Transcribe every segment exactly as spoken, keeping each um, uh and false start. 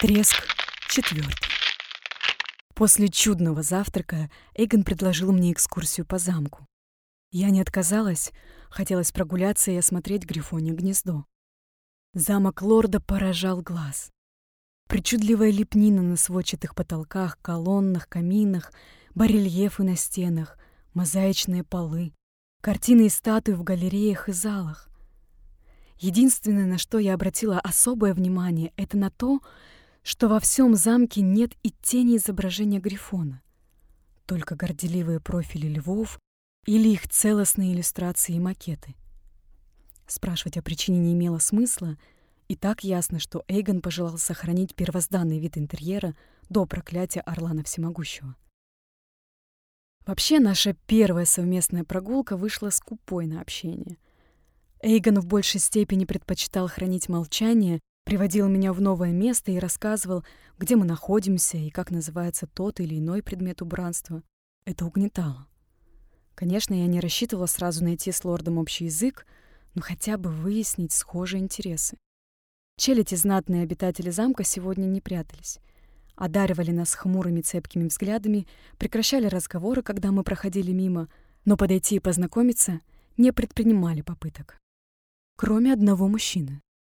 Треск четвертый. После чудного завтрака Эйгон предложил мне экскурсию по замку. Я не отказалась, хотелось прогуляться и осмотреть Грифонье гнездо. Замок лорда поражал глаз. Причудливая лепнина на сводчатых потолках, колоннах, каминах, барельефы на стенах, мозаичные полы, картины и статуи в галереях и залах. Единственное, на что я обратила особое внимание, это на то, что во всем замке нет и тени изображения Грифона. Только горделивые профили львов или их целостные иллюстрации и макеты. Спрашивать о причине не имело смысла, и так ясно, что Эйгон пожелал сохранить первозданный вид интерьера до проклятия Орлана Всемогущего. Вообще, наша первая совместная прогулка вышла скупой на общение. Эйгон в большей степени предпочитал хранить молчание, приводил меня в новое место и рассказывал, где мы находимся и как называется тот или иной предмет убранства. Это угнетало. Конечно, я не рассчитывала сразу найти с лордом общий язык, но хотя бы выяснить схожие интересы. Челядь и знатные обитатели замка сегодня не прятались. Одаривали нас хмурыми цепкими взглядами, прекращали разговоры, когда мы проходили мимо, но подойти и познакомиться не предпринимали попыток. Кроме одного мужчины.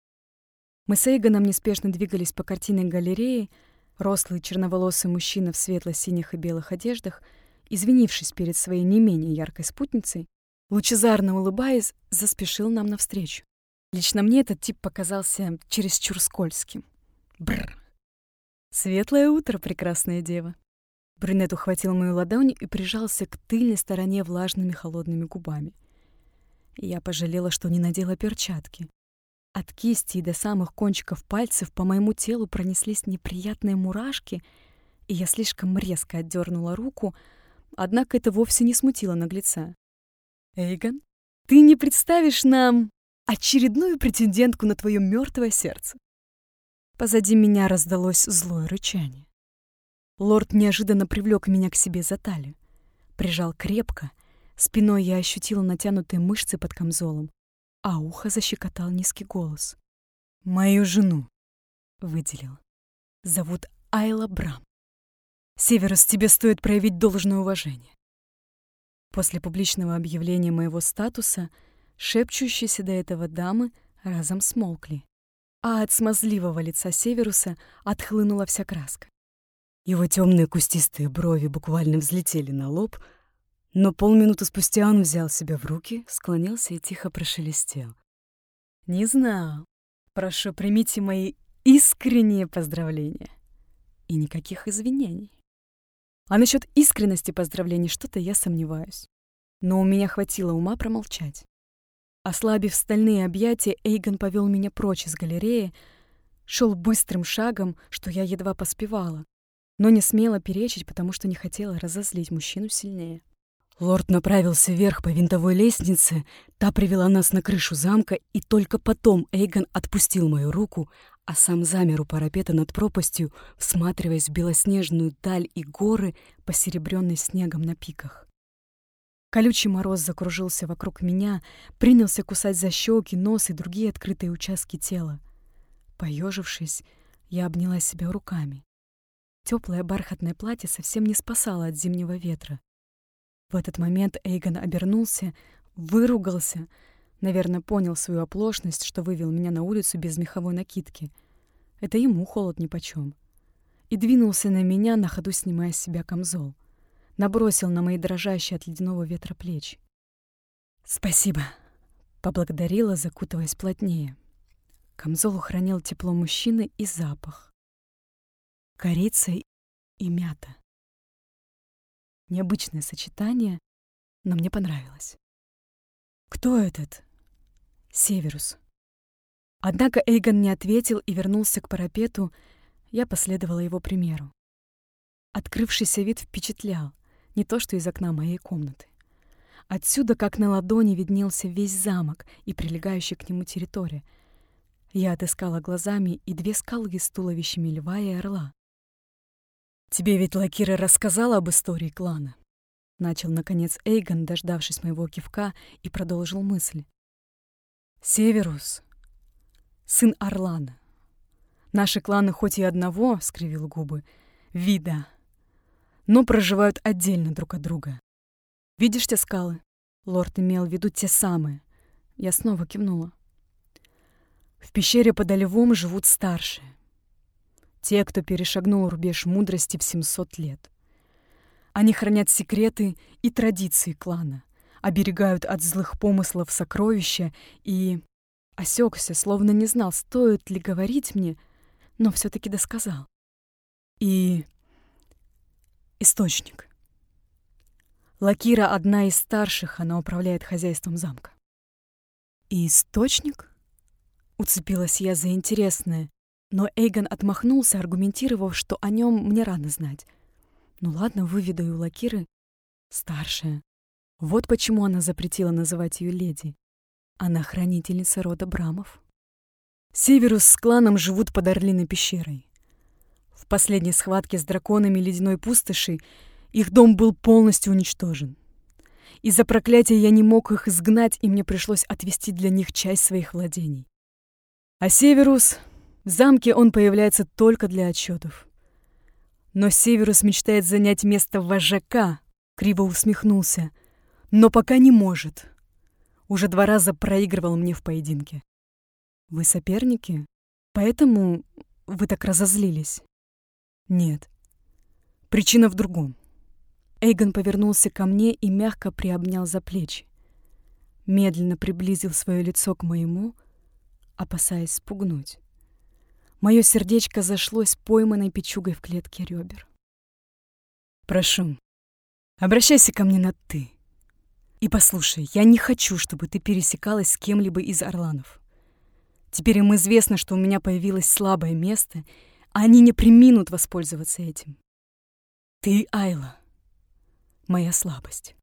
Мы с Эйгоном неспешно двигались по картинной галерее. Рослый черноволосый мужчина в светло-синих и белых одеждах, извинившись перед своей не менее яркой спутницей, лучезарно улыбаясь, заспешил нам навстречу. Лично мне этот тип показался чересчур скользким. Бррр. «Светлое утро, прекрасная дева!» Брюнет ухватил мою ладонь и прижался к тыльной стороне влажными холодными губами. Я пожалела, что не надела перчатки. От кисти и до самых кончиков пальцев по моему телу пронеслись неприятные мурашки, и я слишком резко отдернула руку, однако это вовсе не смутило наглеца. «Эйгон, ты не представишь нам очередную претендентку на твое мертвое сердце?» Позади меня раздалось злое рычание. Лорд неожиданно привлек меня к себе за талию. Прижал крепко, спиной я ощутила натянутые мышцы под камзолом, а ухо защекотал низкий голос. «Мою жену», — выделил. «Зовут Айла Брам. Северус, тебе стоит проявить должное уважение». После публичного объявления моего статуса шепчущиеся до этого дамы разом смолкли, а от смазливого лица Северуса отхлынула вся краска. Его темные кустистые брови буквально взлетели на лоб, но полминуты спустя он взял себя в руки, склонился и тихо прошелестел. «Не знал. Прошу, примите мои искренние поздравления. И никаких извинений. А насчет искренности поздравлений что-то я сомневаюсь. Но у меня хватило ума промолчать. Ослабив стальные объятия, Эйгон повел меня прочь из галереи, шел быстрым шагом, что я едва поспевала, но не смела перечить, потому что не хотела разозлить мужчину сильнее. Лорд направился вверх по винтовой лестнице, та привела нас на крышу замка, и только потом Эйгон отпустил мою руку, а сам замер у парапета над пропастью, всматриваясь в белоснежную даль и горы, посеребрённой снегом на пиках. Колючий мороз закружился вокруг меня, принялся кусать за щеки, нос и другие открытые участки тела. Поежившись, я обняла себя руками. Теплое бархатное платье совсем не спасало от зимнего ветра. В этот момент Эйгон обернулся, выругался, наверное, понял свою оплошность, что вывел меня на улицу без меховой накидки. Это ему холод нипочем. И двинулся на меня, на ходу снимая с себя камзол. Набросил на мои дрожащие от ледяного ветра плечи. «Спасибо», — поблагодарила, закутываясь плотнее. Камзол хранил тепло мужчины и запах. Корица и мята. Необычное сочетание, но мне понравилось. «Кто этот?» «Северус». Однако Эйгон не ответил и вернулся к парапету. Я последовала его примеру. Открывшийся вид впечатлял, не то что из окна моей комнаты. Отсюда, как на ладони, виднелся весь замок и прилегающая к нему территория. Я отыскала глазами и две скалы с туловищами льва и орла. «Тебе ведь Лакира рассказала об истории клана?» Начал, наконец, Эйгон, дождавшись моего кивка, и продолжил мысль. «Северус, сын Орлана, Наши кланы хоть и одного, — скривил губы, — вида, но проживают отдельно друг от друга. Видишь те скалы? Лорд имел в виду те самые. Я снова кивнула. В пещере под Олевом живут старшие. Те, кто перешагнул рубеж мудрости в семьсот лет. Они хранят секреты и традиции клана, оберегают от злых помыслов сокровища и... Осекся, словно не знал, стоит ли говорить мне, но все-таки досказал. И... источник. Лакира — одна из старших, она управляет хозяйством замка. И источник? Уцепилась я за интересное, но Эйгон отмахнулся, аргументировав, что о нем мне рано знать. Ну ладно, выведаю у Лакиры. Старшая. Вот почему она запретила называть ее леди. Она хранительница рода Брамов. Северус с кланом живут под Орлиной пещерой. В последней схватке с драконами ледяной пустоши их дом был полностью уничтожен. Из-за проклятия я не мог их изгнать, и мне пришлось отвести для них часть своих владений. А Северус... В замке он появляется только для отчетов. Но Северус мечтает занять место вожака, криво усмехнулся, но пока не может. Уже два раза проигрывал мне в поединке. Вы соперники? Поэтому вы так разозлились? Нет. Причина в другом. Эйгон повернулся ко мне и мягко приобнял за плечи. Медленно приблизил свое лицо к моему, опасаясь спугнуть. Мое сердечко зашлось пойманной печугой в клетке ребер. Прошу, обращайся ко мне на «ты». И послушай, я не хочу, чтобы ты пересекалась с кем-либо из орланов. Теперь им известно, что у меня появилось слабое место, а они не преминут воспользоваться этим. Ты, Айла, моя слабость.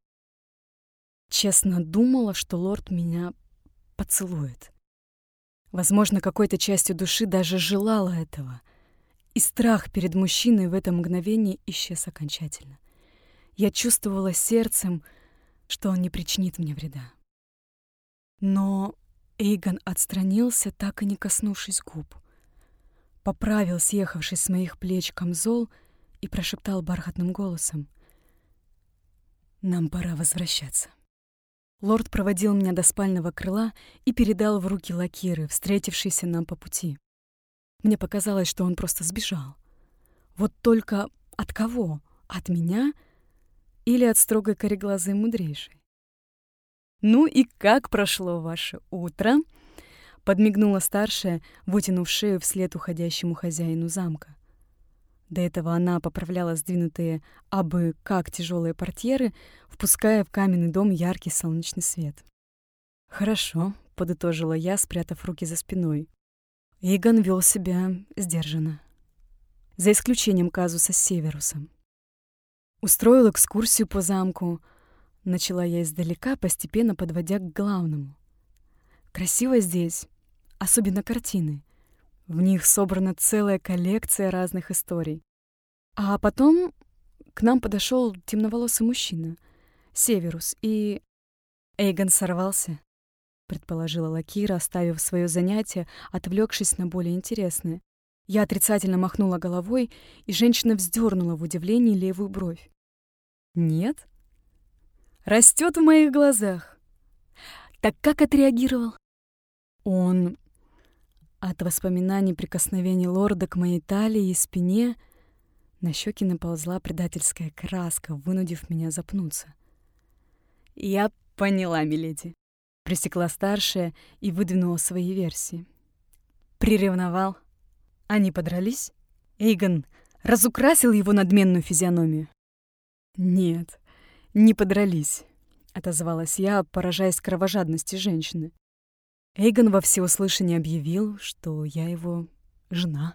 Честно думала, что лорд меня поцелует. Возможно, какой-то частью души даже желала этого. И страх перед мужчиной в это мгновение исчез окончательно. Я чувствовала сердцем, что он не причинит мне вреда. Но Эйгон отстранился, так и не коснувшись губ. Поправил съехавший с моих плеч камзол и прошептал бархатным голосом: «Нам пора возвращаться». Лорд проводил меня до спального крыла и передал в руки Лакиры, встретившейся нам по пути. Мне показалось, что он просто сбежал. Вот только от кого? От меня или от строгой кореглазой мудрейшей? «Ну и как прошло ваше утро?» — подмигнула старшая, вытянув шею вслед уходящему хозяину замка. До этого она поправляла сдвинутые абы как тяжелые портьеры, впуская в каменный дом яркий солнечный свет. «Хорошо», — подытожила я, спрятав руки за спиной. Эйгон вел себя сдержанно. За исключением казуса с Северусом. Устроил экскурсию по замку. Начала я издалека, постепенно подводя к главному. Красиво здесь, особенно картины. В них собрана целая коллекция разных историй. А потом к нам подошел темноволосый мужчина, Северус, и... Эйгон сорвался, предположила Лакира, оставив свое занятие, отвлекшись на более интересное. Я отрицательно махнула головой, и женщина вздернула в удивлении левую бровь. Нет? Растет в моих глазах. Так как отреагировал? Он... От воспоминаний прикосновений лорда к моей талии и спине на щеки наползла предательская краска, вынудив меня запнуться. «Я поняла, миледи», — пресекла старшая и выдвинула свои версии. Приревновал. Они подрались? Эйгон разукрасил его надменную физиономию? «Нет, не подрались», — отозвалась я, поражаясь кровожадности женщины. Эйгон во всеуслышание объявил, что я его жена.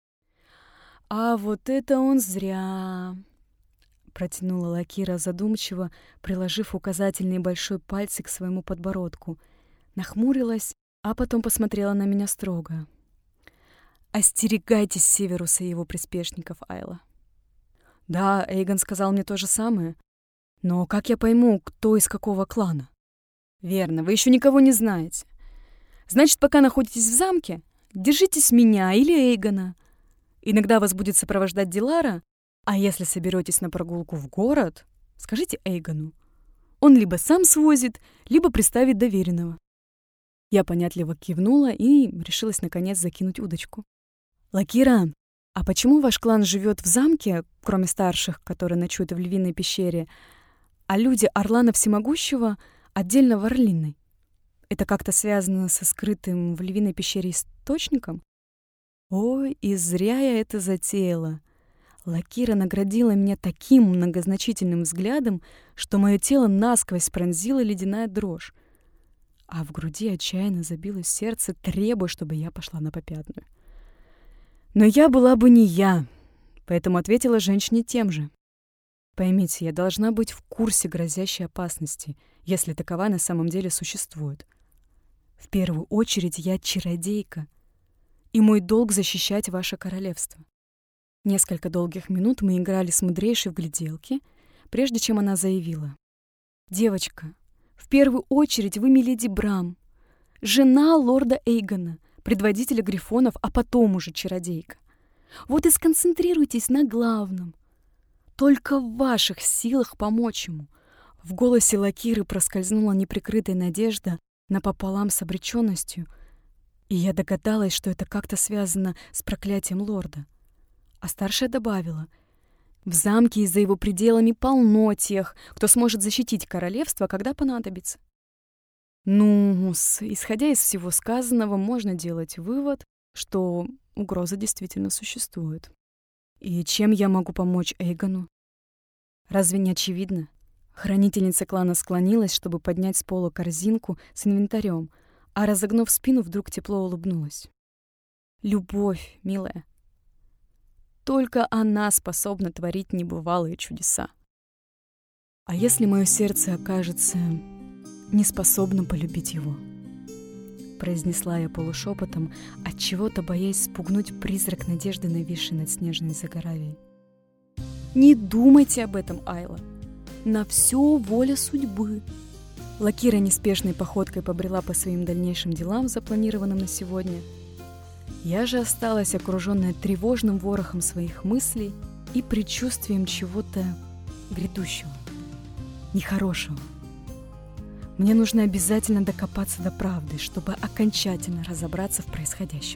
«А вот это он зря!» — протянула Лакира задумчиво, приложив указательный и большой пальцы к своему подбородку. Нахмурилась, а потом посмотрела на меня строго. «Остерегайтесь Северуса и его приспешников, Айла». «Да, Эйгон сказал мне то же самое. Но как я пойму, кто из какого клана?» «Верно, вы еще никого не знаете. Значит, пока находитесь в замке, держитесь меня или Эйгона. Иногда вас будет сопровождать Дилара, а если соберетесь на прогулку в город, скажите Эйгону. Он либо сам свозит, либо приставит доверенного». Я понятливо кивнула и решилась наконец закинуть удочку. «Лакира, а почему ваш клан живет в замке, кроме старших, которые ночуют в Львиной пещере, а люди Орлана Всемогущего отдельно в Орлиной? Это как-то связано со скрытым в Львиной пещере источником?» Ой, и зря я это затеяла. Лакира наградила меня таким многозначительным взглядом, что мое тело насквозь пронзила ледяная дрожь, а в груди отчаянно забилось сердце, требуя, чтобы я пошла на попятную. Но я была бы не я, поэтому ответила женщине тем же. Поймите, я должна быть в курсе грозящей опасности, если такова на самом деле существует. В первую очередь я чародейка, и мой долг защищать ваше королевство. Несколько долгих минут мы играли с мудрейшей в гляделки, прежде чем она заявила: «Девочка, в первую очередь вы миледи Брам, жена лорда Эйгона, предводителя грифонов, а потом уже чародейка. Вот и сконцентрируйтесь на главном. Только в ваших силах помочь ему». В голосе Лакиры проскользнула неприкрытая надежда напополам с обреченностью, и я догадалась, что это как-то связано с проклятием лорда. А старшая добавила: «В замке и за его пределами полно тех, кто сможет защитить королевство, когда понадобится». Ну, исходя из всего сказанного, можно делать вывод, что угроза действительно существует. И чем я могу помочь Эйгону? Разве не очевидно? Хранительница клана склонилась, чтобы поднять с пола корзинку с инвентарем, а, разогнув спину, вдруг тепло улыбнулась. «Любовь, милая. Только она способна творить небывалые чудеса. А если мое сердце окажется неспособным полюбить его?» Произнесла я полушепотом, отчего-то боясь спугнуть призрак надежды, нависший над снежной Загоравией. «Не думайте об этом, Айла. На все воля судьбы». Лакира неспешной походкой побрела по своим дальнейшим делам, запланированным на сегодня. Я же осталась окруженная тревожным ворохом своих мыслей и предчувствием чего-то грядущего, нехорошего. Мне нужно обязательно докопаться до правды, чтобы окончательно разобраться в происходящем.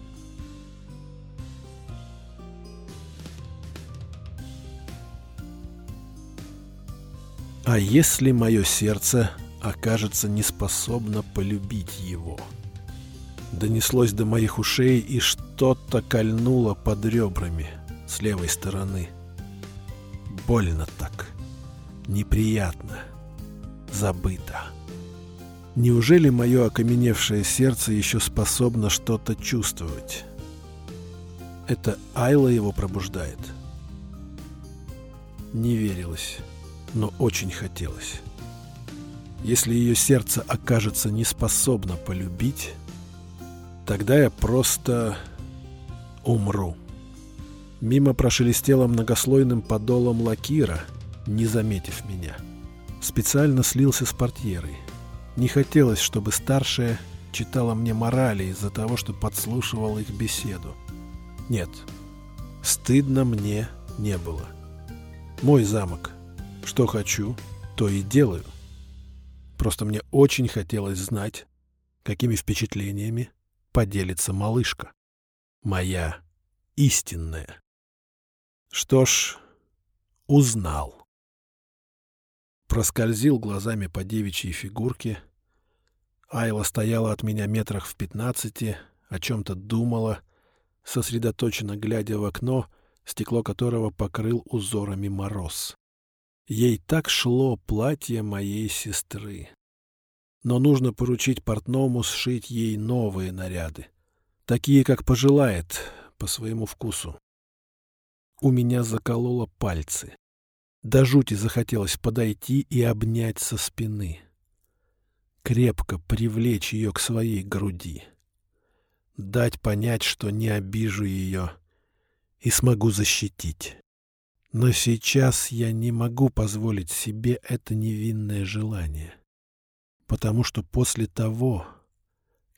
А если мое сердце окажется неспособно полюбить его? Донеслось до моих ушей, и что-то кольнуло под ребрами с левой стороны. Больно так, неприятно, забыто. Неужели мое окаменевшее сердце еще способно что-то чувствовать? Это Айла его пробуждает? Не верилось, но очень хотелось. Если ее сердце окажется неспособно полюбить, тогда я просто умру. Мимо прошелестела многослойным подолом Лакира, не заметив меня. Специально слился с портьерой. Не хотелось, чтобы старшая читала мне морали из-за того, что подслушивала их беседу. Нет, стыдно мне не было. Мой замок. Что хочу, то и делаю. Просто мне очень хотелось знать, какими впечатлениями поделится малышка. Моя истинная. Что ж, узнал. Проскользил глазами по девичьей фигурке. Айла стояла от меня метрах в пятнадцати, о чем-то думала, сосредоточенно глядя в окно, стекло которого покрыл узорами мороз. Ей так шло платье моей сестры. Но нужно поручить портному сшить ей новые наряды, такие, как пожелает, по своему вкусу. У меня закололо пальцы. До жути захотелось подойти и обнять со спины. Крепко привлечь ее к своей груди. Дать понять, что не обижу ее и смогу защитить. Но сейчас я не могу позволить себе это невинное желание. Потому что после того,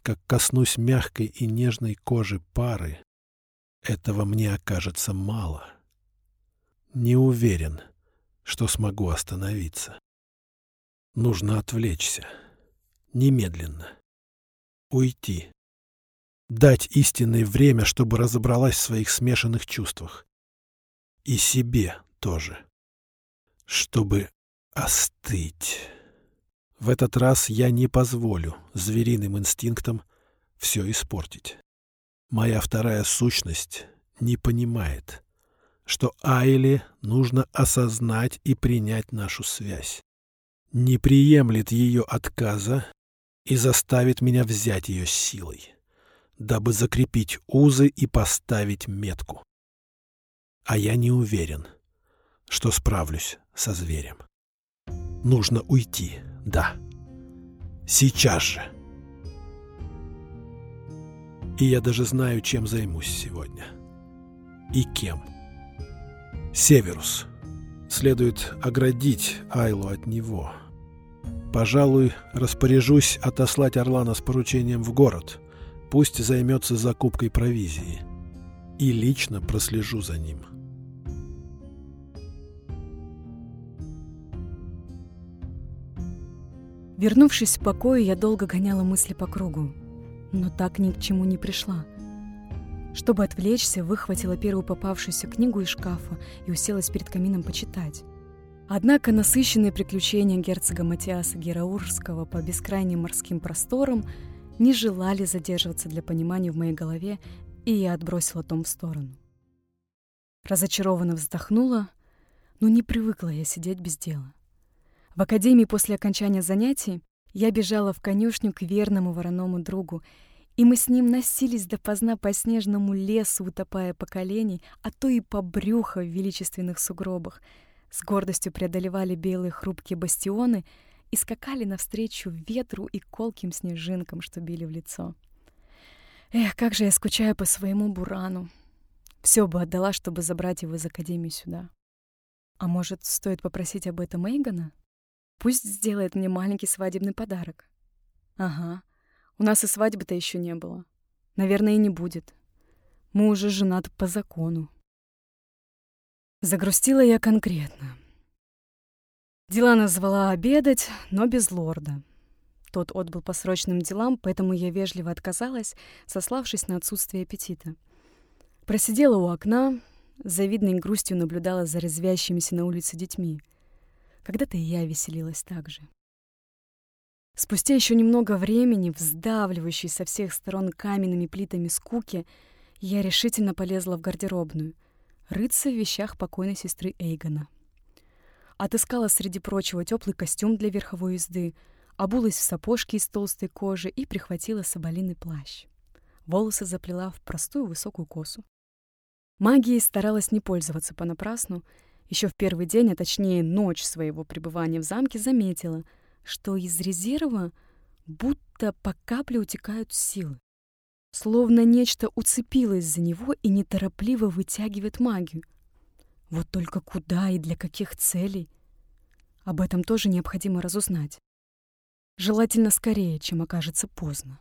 как коснусь мягкой и нежной кожи пары, этого мне окажется мало. Не уверен, что смогу остановиться. Нужно отвлечься. Немедленно. Уйти. Дать истинное время, чтобы разобралась в своих смешанных чувствах. И себе тоже. Чтобы остыть. В этот раз я не позволю звериным инстинктам все испортить. Моя вторая сущность не понимает, что Айле нужно осознать и принять нашу связь. Не приемлет ее отказа и заставит меня взять ее силой, дабы закрепить узы и поставить метку. А я не уверен, что справлюсь со зверем. Нужно уйти, да. Сейчас же. И я даже знаю, чем займусь сегодня. И кем. Северус. Следует оградить Айлу от него. Пожалуй, распоряжусь отослать Орлана с поручением в город. Пусть займется закупкой провизии. И лично прослежу за ним. Вернувшись в покой, я долго гоняла мысли по кругу, но так ни к чему не пришла. Чтобы отвлечься, выхватила первую попавшуюся книгу из шкафа и уселась перед камином почитать. Однако насыщенные приключения герцога Матиаса Гераурского по бескрайним морским просторам не желали задерживаться для понимания в моей голове, и я отбросила том в сторону. Разочарованно вздохнула, но не привыкла я сидеть без дела. В академии после окончания занятий я бежала в конюшню к верному вороному другу, и мы с ним носились допоздна по снежному лесу, утопая по колени, а то и по брюхо в величественных сугробах, с гордостью преодолевали белые хрупкие бастионы и скакали навстречу ветру и колким снежинкам, что били в лицо. Эх, как же я скучаю по своему Бурану. Все бы отдала, чтобы забрать его из академии сюда. А может, стоит попросить об этом Эйгона? Пусть сделает мне маленький свадебный подарок. Ага, у нас и свадьбы-то еще не было. Наверное, и не будет. Мы уже женаты по закону. Загрустила я конкретно. Дилана звала обедать, но без лорда. Тот отбыл по срочным делам, поэтому я вежливо отказалась, сославшись на отсутствие аппетита. Просидела у окна, с завидной грустью наблюдала за резвящимися на улице детьми. Когда-то и я веселилась так же. Спустя еще немного времени, вздавливающей со всех сторон каменными плитами скуки, я решительно полезла в гардеробную, рыться в вещах покойной сестры Эйгона. Отыскала среди прочего теплый костюм для верховой езды, обулась в сапожки из толстой кожи и прихватила соболиный плащ. Волосы заплела в простую высокую косу. Магией старалась не пользоваться понапрасну. Еще в первый день, а точнее ночь своего пребывания в замке, заметила, что из резерва будто по капле утекают силы. Словно нечто уцепилось за него и неторопливо вытягивает магию. Вот только куда и для каких целей? Об этом тоже необходимо разузнать. Желательно скорее, чем окажется поздно.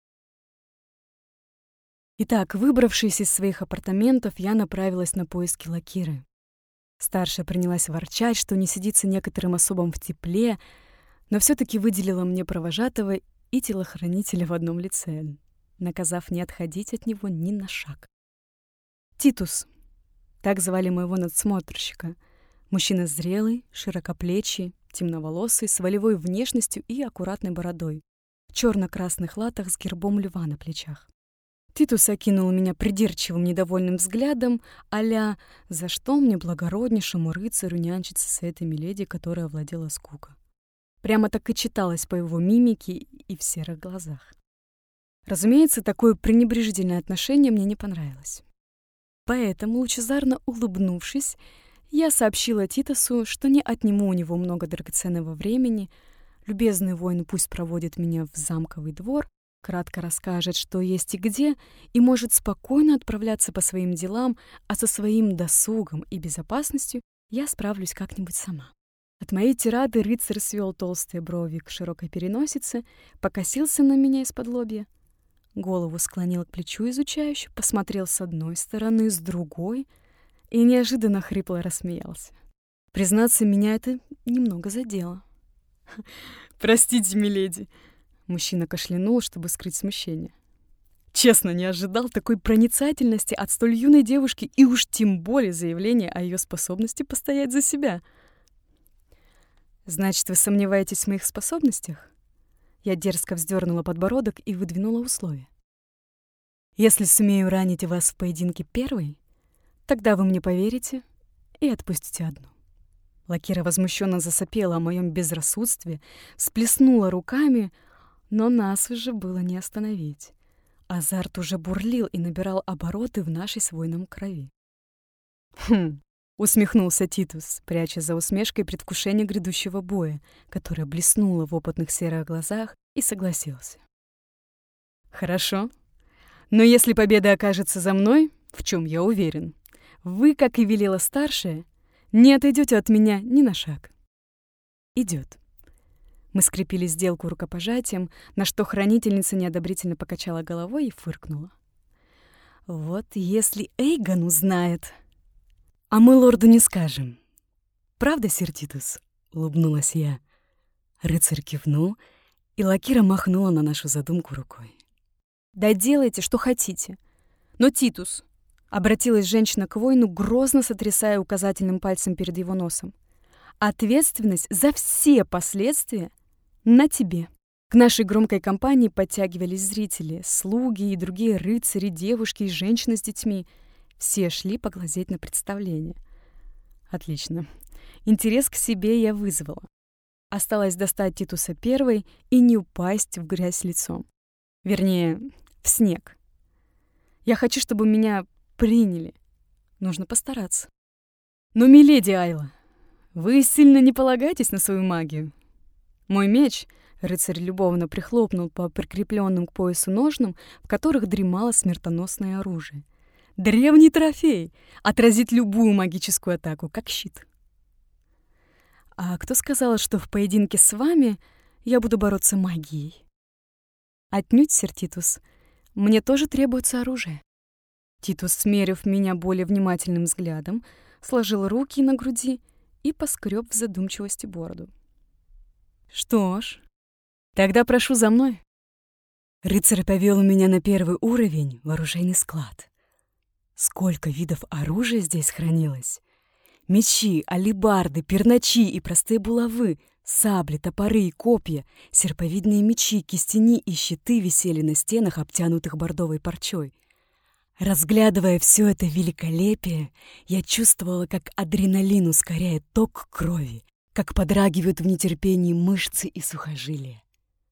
Итак, выбравшись из своих апартаментов, я направилась на поиски Лакиры. Старшая принялась ворчать, что не сидится некоторым особам в тепле, но все-таки выделила мне провожатого и телохранителя в одном лице, наказав не отходить от него ни на шаг. Титус, так звали моего надсмотрщика, мужчина зрелый, широкоплечий, темноволосый, с волевой внешностью и аккуратной бородой, в черно-красных латах с гербом льва на плечах. Титус окинул меня придирчивым недовольным взглядом, а-ля «За что мне, благороднейшему рыцарю, нянчиться с этой миледи, которая овладела скука?» Прямо так и читалось по его мимике и в серых глазах. Разумеется, такое пренебрежительное отношение мне не понравилось. Поэтому, лучезарно улыбнувшись, я сообщила Титусу, что не отниму у него много драгоценного времени, любезный воин пусть проводит меня в замковый двор, кратко расскажет, что есть и где, и может спокойно отправляться по своим делам, а со своим досугом и безопасностью я справлюсь как-нибудь сама. От моей тирады рыцарь свел толстые брови к широкой переносице, покосился на меня из-под лобья, голову склонил к плечу изучающе, посмотрел с одной стороны, с другой и неожиданно хрипло рассмеялся. Признаться, меня это немного задело. «Простите, миледи», — мужчина кашлянул, чтобы скрыть смущение. «Честно, не ожидал такой проницательности от столь юной девушки и уж тем более заявления о ее способности постоять за себя». «Значит, вы сомневаетесь в моих способностях?» Я дерзко вздернула подбородок и выдвинула условие. «Если сумею ранить вас в поединке первой, тогда вы мне поверите и отпустите одну». Лакира возмущенно засопела о моем безрассудстве, всплеснула руками, но нас уже было не остановить. Азарт уже бурлил и набирал обороты в нашей с воином крови. «Хм», — усмехнулся Титус, пряча за усмешкой предвкушение грядущего боя, которое блеснуло в опытных серых глазах, и согласился. «Хорошо. Но если победа окажется за мной, в чем я уверен, вы, как и велела старшая, не отойдете от меня ни на шаг». «Идет». Мы скрепили сделку рукопожатием, на что хранительница неодобрительно покачала головой и фыркнула. «Вот если Эйгон узнает...» «А мы лорду не скажем. Правда, сир Титус?» — улыбнулась я. Рыцарь кивнул, и Лакира махнула на нашу задумку рукой. «Да делайте, что хотите. Но, Титус...» — обратилась женщина к воину, грозно сотрясая указательным пальцем перед его носом. «Ответственность за все последствия на тебе». К нашей громкой компании подтягивались зрители, слуги и другие рыцари, девушки и женщины с детьми. Все шли поглазеть на представление. Отлично. Интерес к себе я вызвала. Осталось достать Титуса первой и не упасть в грязь лицом. Вернее, в снег. Я хочу, чтобы меня приняли. Нужно постараться. Но, миледи Айла, вы сильно не полагаетесь на свою магию? Мой меч, рыцарь любовно прихлопнул по прикрепленным к поясу ножнам, в которых дремало смертоносное оружие. Древний трофей! Отразит любую магическую атаку, как щит. А кто сказал, что в поединке с вами я буду бороться магией? Отнюдь, сир Титус. Мне тоже требуется оружие. Титус, смерив меня более внимательным взглядом, сложил руки на груди и поскреб в задумчивости бороду. Что ж, тогда прошу за мной. Рыцарь повел меня на первый уровень в оружейный склад. Сколько видов оружия здесь хранилось! Мечи, алебарды, перначи и простые булавы, сабли, топоры и копья, серповидные мечи, кистени и щиты висели на стенах, обтянутых бордовой парчой. Разглядывая все это великолепие, я чувствовала, как адреналин ускоряет ток крови, как подрагивают в нетерпении мышцы и сухожилия.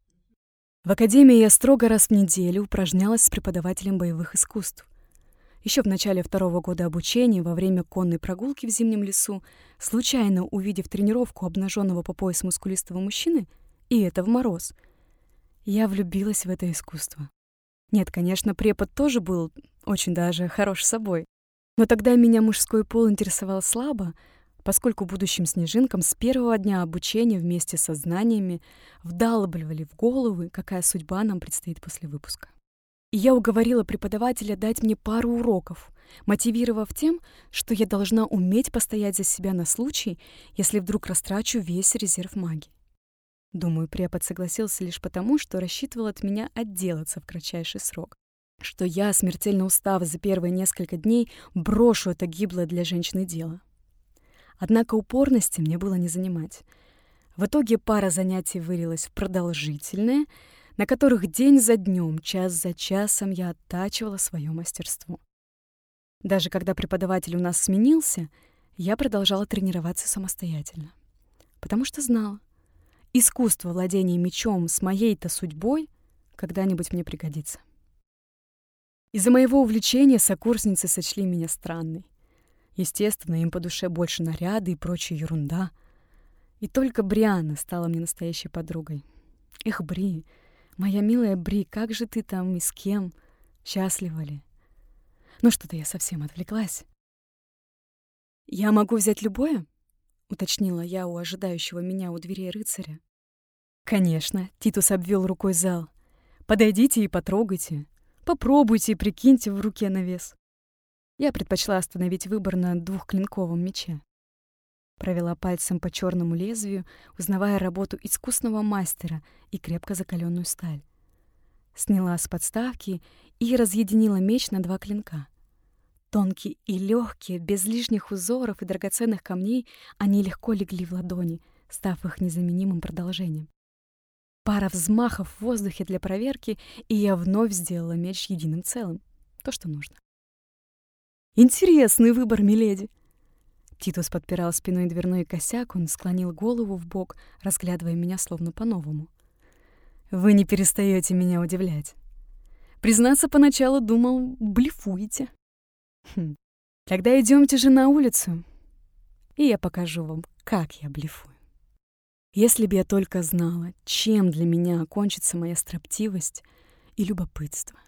В академии я строго раз в неделю упражнялась с преподавателем боевых искусств. Еще в начале второго года обучения, во время конной прогулки в зимнем лесу, случайно увидев тренировку обнаженного по пояс мускулистого мужчины, и это в мороз, я влюбилась в это искусство. Нет, конечно, препод тоже был очень даже хорош собой, но тогда меня мужской пол интересовал слабо, поскольку будущим снежинкам с первого дня обучения вместе со знаниями вдалбливали в головы, какая судьба нам предстоит после выпуска. И я уговорила преподавателя дать мне пару уроков, мотивировав тем, что я должна уметь постоять за себя на случай, если вдруг растрачу весь резерв магии. Думаю, препод согласился лишь потому, что рассчитывал от меня отделаться в кратчайший срок, что я, смертельно устав за первые несколько дней, брошу это гиблое для женщины дело. Однако упорности мне было не занимать. В итоге пара занятий вылилась в продолжительные, на которых день за днем, час за часом я оттачивала свое мастерство. Даже когда преподаватель у нас сменился, я продолжала тренироваться самостоятельно. Потому что знала, искусство владения мечом с моей-то судьбой когда-нибудь мне пригодится. Из-за моего увлечения сокурсницы сочли меня странной. Естественно, им по душе больше наряды и прочая ерунда. И только Брианна стала мне настоящей подругой. Эх, Бри, моя милая Бри, как же ты там и с кем? Счастлива ли? Ну что-то я совсем отвлеклась. «Я могу взять любое?» — уточнила я у ожидающего меня у дверей рыцаря. «Конечно», — Титус обвел рукой зал. Подойдите и потрогайте. Попробуйте и прикиньте в руке на вес. Я предпочла остановить выбор на двухклинковом мече. Провела пальцем по черному лезвию, узнавая работу искусного мастера и крепко закаленную сталь. Сняла с подставки и разъединила меч на два клинка. Тонкие и легкие, без лишних узоров и драгоценных камней, они легко легли в ладони, став их незаменимым продолжением. Пара взмахов в воздухе для проверки, и я вновь сделала меч единым целым. То, что нужно. «Интересный выбор, миледи!» Титус подпирал спиной дверной косяк, он склонил голову вбок, разглядывая меня словно по-новому. «Вы не перестаете меня удивлять. Признаться, поначалу думал, блефуете. Хм. Тогда идемте же на улицу, и я покажу вам, как я блефую. Если бы я только знала, чем для меня окончится моя строптивость и любопытство».